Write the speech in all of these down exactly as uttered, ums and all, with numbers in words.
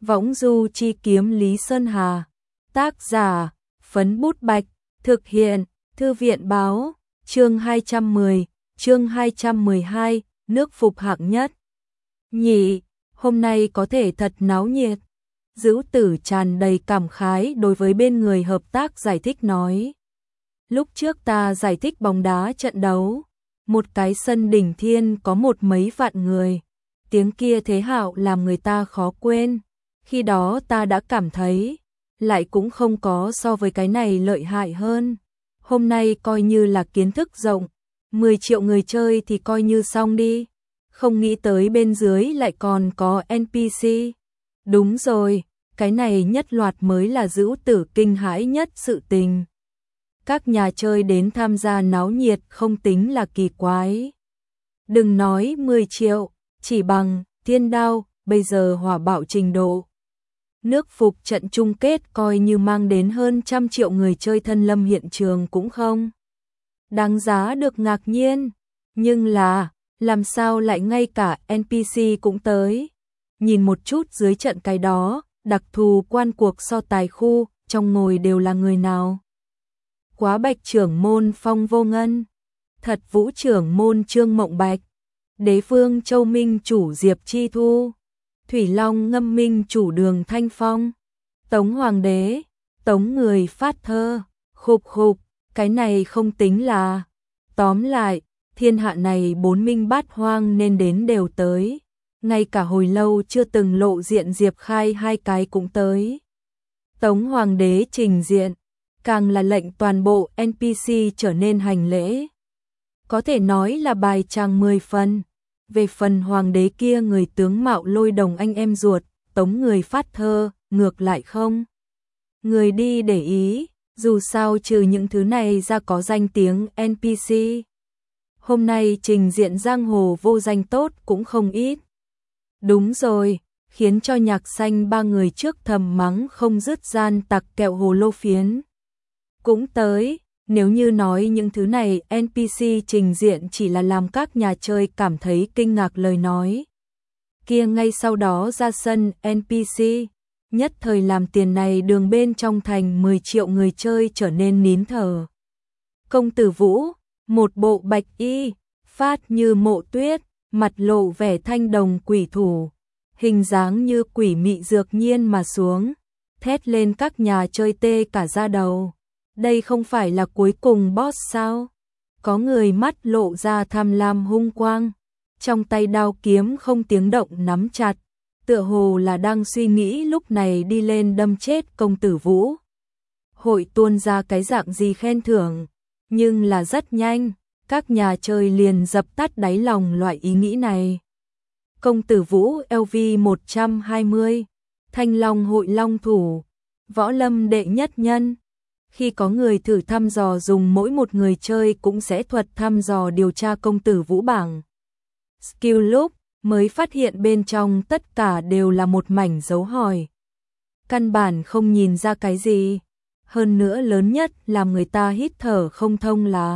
Võng du chi kiếm Lý Sơn Hà. Tác giả, Phấn Bút Bạch. Thực hiện, Thư viện báo. Chương hai trăm mười, chương hai trăm mười hai, nước phục hạng nhất. Nhị, hôm nay có thể thật náo nhiệt. Dữu Tử tràn đầy cảm khái đối với bên người hợp tác giải thích nói. Lúc trước ta giải thích bóng đá trận đấu, một cái sân đỉnh thiên có một mấy vạn người. Tiếng kia thế hạo làm người ta khó quên. Khi đó ta đã cảm thấy, lại cũng không có so với cái này lợi hại hơn. Hôm nay coi như là kiến thức rộng, mười triệu người chơi thì coi như xong đi. Không nghĩ tới bên dưới lại còn có en pê xê. Đúng rồi, cái này nhất loạt mới là Dữu Tử kinh hãi nhất sự tình. Các nhà chơi đến tham gia náo nhiệt không tính là kỳ quái. Đừng nói mười triệu, chỉ bằng Thiên Đao, bây giờ hỏa bạo trình độ. Nước phục trận chung kết coi như mang đến hơn trăm triệu người chơi thân lâm hiện trường cũng không đáng giá được ngạc nhiên. Nhưng là, làm sao lại ngay cả en pê xê cũng tới. Nhìn một chút dưới trận cái đó, đặc thù quan cuộc so tài khu, trong ngồi đều là người nào. Quá Bạch trưởng môn Phong Vô Ngân, Thật Vũ trưởng môn Trương Mộng Bạch, Đế Vương Châu Minh chủ Diệp Chi Thu, Thủy Long Ngâm Minh chủ Đường Thanh Phong, Tống Hoàng đế, Tống người phát thơ, khục khục, cái này không tính là. Tóm lại, thiên hạ này bốn minh bát hoang nên đến đều tới. Ngay cả hồi lâu chưa từng lộ diện Diệp Khai hai cái cũng tới. Tống Hoàng đế trình diện, càng là lệnh toàn bộ en pê xê trở nên hành lễ. Có thể nói là bài tràng mười phần. Về phần hoàng đế kia người tướng mạo lôi đồng anh em ruột, Tống người phát thơ, ngược lại không. Người đi để ý, dù sao trừ những thứ này ra có danh tiếng en pê xê. Hôm nay trình diện giang hồ vô danh tốt cũng không ít. Đúng rồi, khiến cho Nhạc Xanh ba người trước thầm mắng không dứt gian tặc kẹo hồ lô phiến. Cũng tới, nếu như nói những thứ này en pê xê trình diện chỉ là làm các nhà chơi cảm thấy kinh ngạc lời nói. Kia ngay sau đó ra sân en pê xê, nhất thời làm tiền này đường bên trong thành mười triệu người chơi trở nên nín thở. Công tử Vũ, một bộ bạch y, phát như mộ tuyết, mặt lộ vẻ thanh đồng quỷ thủ, hình dáng như quỷ mị dược nhiên mà xuống, thét lên các nhà chơi tê cả da đầu. Đây không phải là cuối cùng boss sao? Có người mắt lộ ra tham lam hung quang, trong tay đao kiếm không tiếng động nắm chặt, tựa hồ là đang suy nghĩ lúc này đi lên đâm chết công tử Vũ. Hội tuôn ra cái dạng gì khen thưởng, nhưng là rất nhanh, các nhà chơi liền dập tắt đáy lòng loại ý nghĩ này. Công tử Vũ lv một trăm hai mươi, Thanh Long hội long thủ, võ lâm đệ nhất nhân. Khi có người thử thăm dò dùng mỗi một người chơi cũng sẽ thuật thăm dò điều tra công tử Vũ bảng. Skill lúc mới phát hiện bên trong tất cả đều là một mảnh dấu hỏi. Căn bản không nhìn ra cái gì. Hơn nữa lớn nhất làm người ta hít thở không thông là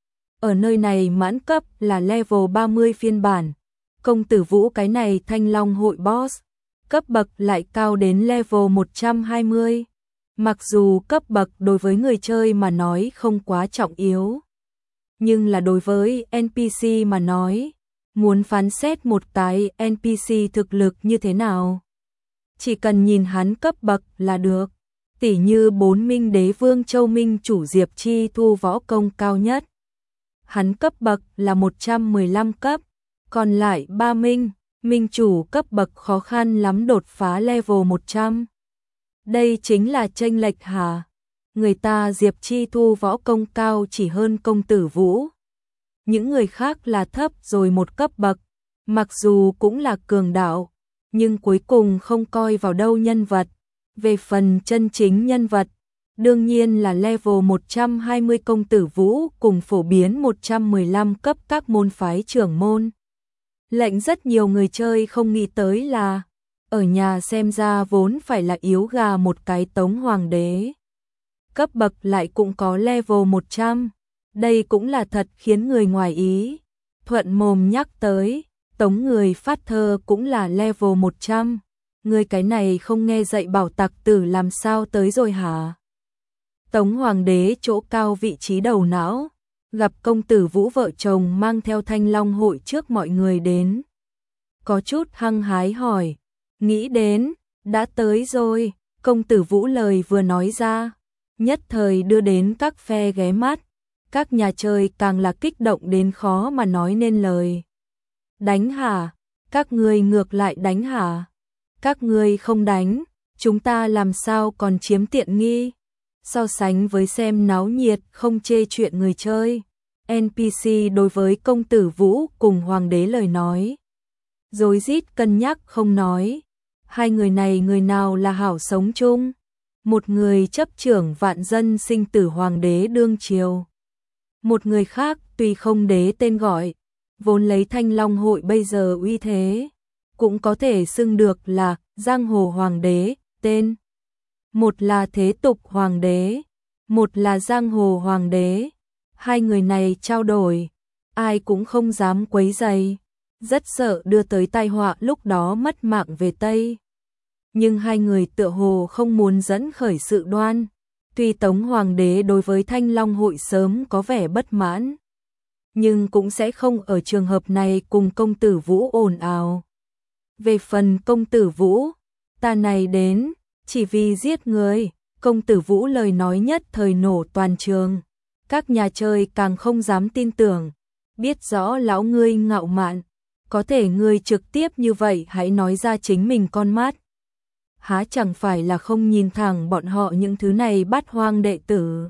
ở nơi này mãn cấp là level ba mươi phiên bản. Công tử Vũ cái này Thanh Long hội boss, cấp bậc lại cao đến level một trăm hai mươi. Mặc dù cấp bậc đối với người chơi mà nói không quá trọng yếu, nhưng là đối với en pê xê mà nói, muốn phán xét một cái en pê xê thực lực như thế nào, chỉ cần nhìn hắn cấp bậc là được. Tỉ như bốn minh đế vương Châu Minh chủ Diệp Chi Thu võ công cao nhất, hắn cấp bậc là một trăm mười lăm cấp, còn lại ba minh, minh chủ cấp bậc khó khăn lắm đột phá level một trăm. Đây chính là chênh lệch hả? Người ta Diệp Chi Thu võ công cao chỉ hơn công tử Vũ. Những người khác là thấp rồi một cấp bậc, mặc dù cũng là cường đạo, nhưng cuối cùng không coi vào đâu nhân vật. Về phần chân chính nhân vật, đương nhiên là level một trăm hai mươi công tử Vũ cùng phổ biến một trăm mười lăm cấp các môn phái trưởng môn. Lệnh rất nhiều người chơi không nghĩ tới là ở nhà xem ra vốn phải là yếu gà một cái Tống Hoàng đế. Cấp bậc lại cũng có level một trăm. Đây cũng là thật khiến người ngoài ý. Thuận mồm nhắc tới, Tống người phát thơ cũng là level một trăm. Ngươi cái này không nghe dạy bảo tặc tử làm sao tới rồi hả? Tống Hoàng đế chỗ cao vị trí đầu não, gặp công tử Vũ vợ chồng mang theo Thanh Long hội trước mọi người đến. Có chút hăng hái hỏi, nghĩ đến, đã tới rồi, công tử Vũ lời vừa nói ra, nhất thời đưa đến các phe ghé mắt, các nhà chơi càng là kích động đến khó mà nói nên lời. Đánh hả? Các ngươi ngược lại đánh hả? Các ngươi không đánh, chúng ta làm sao còn chiếm tiện nghi? So sánh với xem náo nhiệt không chê chuyện người chơi, en pê xê đối với công tử Vũ cùng hoàng đế lời nói rối rít cân nhắc không nói. Hai người này người nào là hảo sống chung? Một người chấp trưởng vạn dân sinh tử hoàng đế đương triều. Một người khác tuy không đế tên gọi, vốn lấy Thanh Long hội bây giờ uy thế, cũng có thể xưng được là giang hồ hoàng đế, tên. Một là thế tục hoàng đế, một là giang hồ hoàng đế. Hai người này trao đổi, ai cũng không dám quấy rầy, rất sợ đưa tới tai họa lúc đó mất mạng về Tây. Nhưng hai người tựa hồ không muốn dẫn khởi sự đoan, tuy Tống Hoàng đế đối với Thanh Long hội sớm có vẻ bất mãn, nhưng cũng sẽ không ở trường hợp này cùng công tử Vũ ồn ào. Về phần công tử Vũ, ta này đến, chỉ vì giết người, công tử Vũ lời nói nhất thời nổ toàn trường. Các nhà chơi càng không dám tin tưởng, biết rõ lão ngươi ngạo mạn, có thể ngươi trực tiếp như vậy hãy nói ra chính mình con mắt. Há chẳng phải là không nhìn thẳng bọn họ những thứ này bát hoang đệ tử.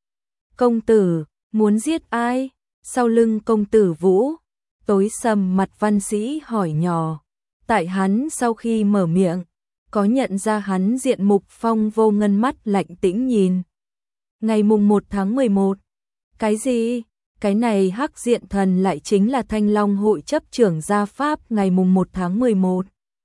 Công tử, muốn giết ai? Sau lưng công tử Vũ, tối sầm mặt văn sĩ hỏi nhỏ. Tại hắn sau khi mở miệng, có nhận ra hắn diện mục Phong Vô Ngân mắt lạnh tĩnh nhìn. Ngày mùng một tháng mười một. Cái gì? Cái này hắc diện thần lại chính là Thanh Long hội chấp trưởng gia pháp ngày mùng một tháng mười một.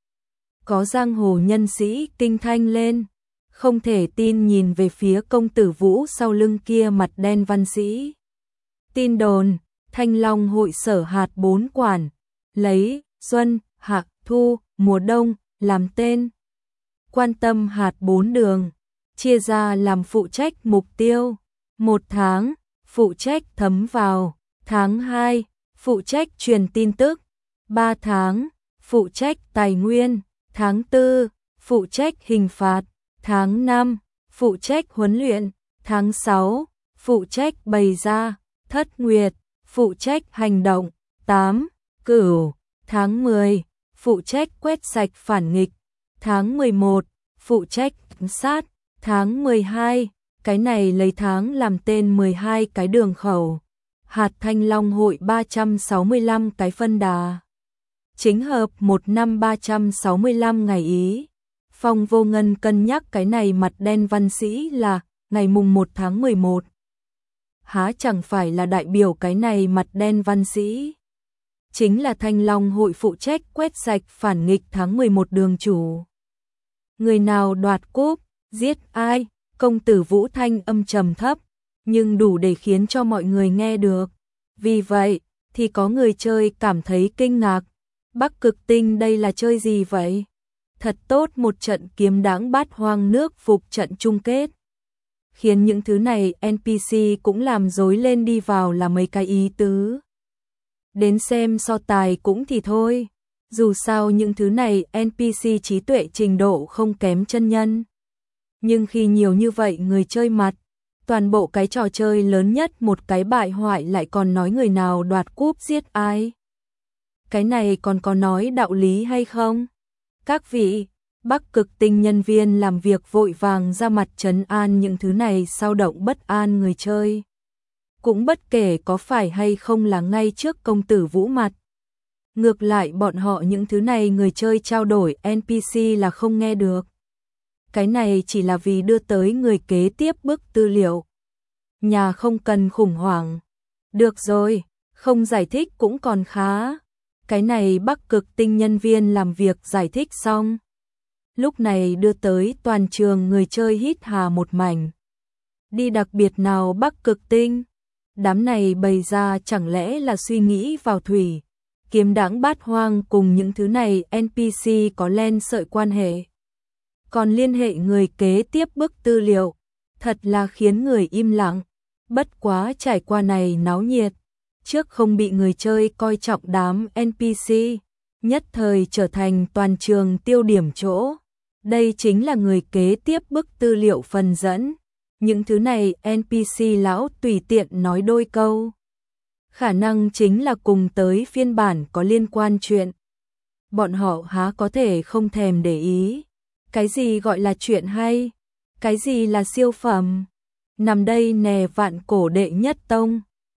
Có giang hồ nhân sĩ kinh thanh lên, không thể tin nhìn về phía công tử Vũ sau lưng kia mặt đen văn sĩ. Tin đồn, Thanh Long hội sở hạt bốn quản, lấy xuân, hạ, thu, mùa đông làm tên. Quan tâm hạt bốn đường, chia ra làm phụ trách mục tiêu. Một tháng, phụ trách thấm vào. Tháng hai, phụ trách truyền tin tức. Ba tháng, phụ trách tài nguyên. Tháng tư, phụ trách hình phạt. Tháng năm, phụ trách huấn luyện. Tháng sáu, phụ trách bày ra. Thất nguyệt, phụ trách hành động. Tám, cửu. Tháng mười, phụ trách quét sạch phản nghịch. Tháng mười một, phụ trách giám sát. Tháng mười hai, cái này lấy tháng làm tên mười hai cái đường khẩu. Hạt Thanh Long hội ba trăm sáu mươi lăm cái phân đà. Chính hợp một năm ba trăm sáu mươi lăm ngày ý. Phong Vô Ngân cân nhắc cái này mặt đen văn sĩ là ngày mùng một tháng mười một. Há chẳng phải là đại biểu cái này mặt đen văn sĩ chính là Thanh Long hội phụ trách quét sạch phản nghịch tháng mười một đường chủ. Người nào đoạt cúp, giết ai? Công tử Vũ thanh âm trầm thấp, nhưng đủ để khiến cho mọi người nghe được. Vì vậy, thì có người chơi cảm thấy kinh ngạc. Bắc Cực Tinh đây là chơi gì vậy? Thật tốt một trận kiếm đáng bát hoang nước phục trận chung kết. Khiến những thứ này en pê xê cũng làm rối lên đi vào là mấy cái ý tứ. Đến xem so tài cũng thì thôi. Dù sao những thứ này en pê xê trí tuệ trình độ không kém chân nhân. Nhưng khi nhiều như vậy người chơi mặt, toàn bộ cái trò chơi lớn nhất một cái bại hoại lại còn nói người nào đoạt cúp giết ai. Cái này còn có nói đạo lý hay không? Các vị, Bắc Cực Tinh nhân viên làm việc vội vàng ra mặt trấn an những thứ này sao động bất an người chơi. Cũng bất kể có phải hay không là ngay trước công tử Vũ mặt. Ngược lại bọn họ những thứ này người chơi trao đổi en pê xê là không nghe được. Cái này chỉ là vì đưa tới người kế tiếp bức tư liệu. Nhà không cần khủng hoảng. Được rồi, không giải thích cũng còn khá. Cái này Bắc Cực Tinh nhân viên làm việc giải thích xong. Lúc này đưa tới toàn trường người chơi hít hà một mảnh. Đi đặc biệt nào Bắc Cực Tinh? Đám này bày ra chẳng lẽ là suy nghĩ vào thủy. kiếm đãng bát hoang cùng những thứ này en pê xê có len sợi quan hệ. Còn liên hệ người kế tiếp bức tư liệu, thật là khiến người im lặng. Bất quá trải qua này náo nhiệt, trước không bị người chơi coi trọng đám en pê xê, nhất thời trở thành toàn trường tiêu điểm chỗ. Đây chính là người kế tiếp bức tư liệu phần dẫn. Những thứ này en pê xê lão tùy tiện nói đôi câu, khả năng chính là cùng tới phiên bản có liên quan chuyện. Bọn họ há có thể không thèm để ý. Cái gì gọi là chuyện hay? Cái gì là siêu phẩm? Nằm đây nè vạn cổ đệ nhất tông.